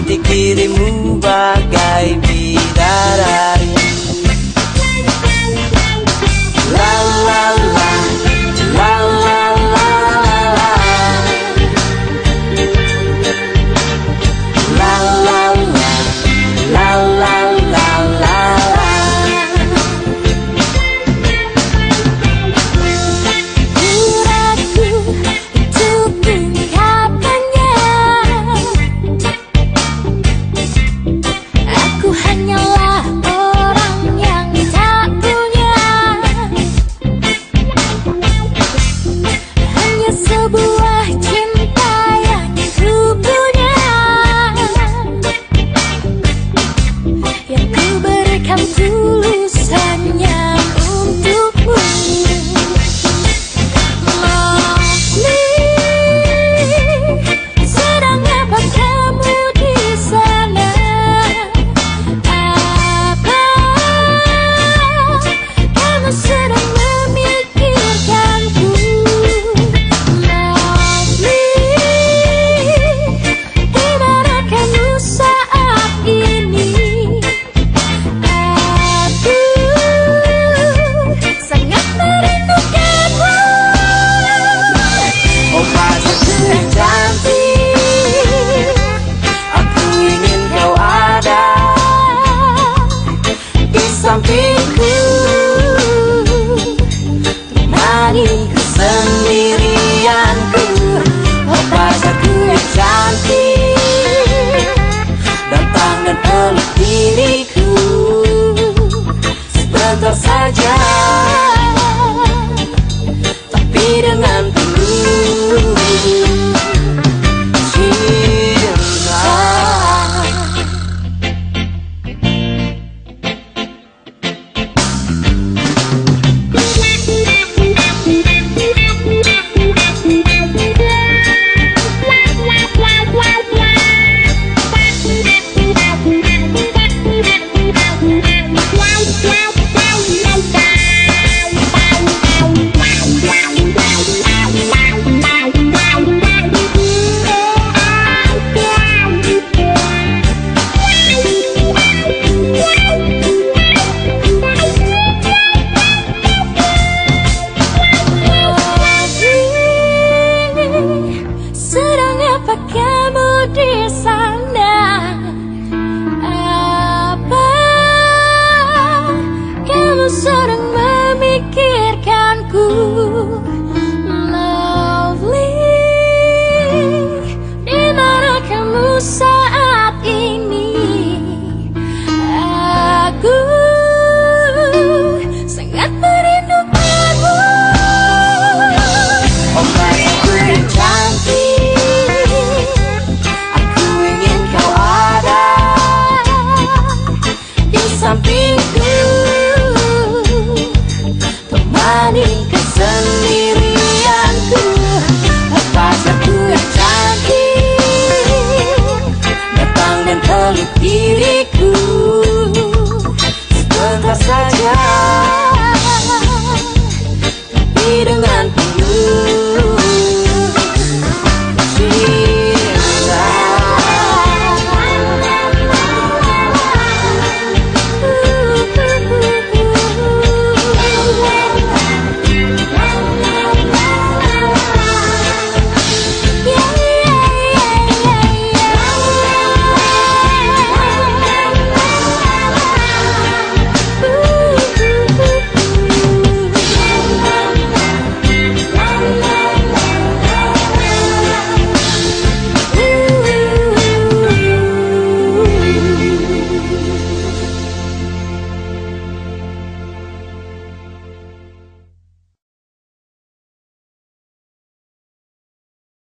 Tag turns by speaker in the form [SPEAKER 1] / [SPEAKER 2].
[SPEAKER 1] cantik dirimu bagai bidadari. La la la, la la la la, la la la, la la la la.
[SPEAKER 2] Ragu untuk mengungkapkannya, aku hanyalah orang yang tak punya, hanya sebuah cinta yang ku punya, yang ku berikan tulus hanya untukmu. Sedang apa kamu di sana? Apa kamu sedang memikirkanku? Lovely, di mana kamu saat ini? Aku sangat merindukanmu.
[SPEAKER 1] Oh pacarku yang cantik, aku ingin kau ada di sampingku, temani kesendirianku. Oh pacarku yang cantik, datang dan peluk diriku sebentar saja, tapi dengan tulus cinta.
[SPEAKER 2] Sedang apa kamu di sana? Apa kamu sedang memikirkanku? Lovely, di mana kamu saat ini? Aku sangat merindukanmu.
[SPEAKER 1] Oh pacarku yang cantik, aku ingin kau ada di sampingku, temani kesendirianku. Oh pacarku yang cantik, datang dan peluk diriku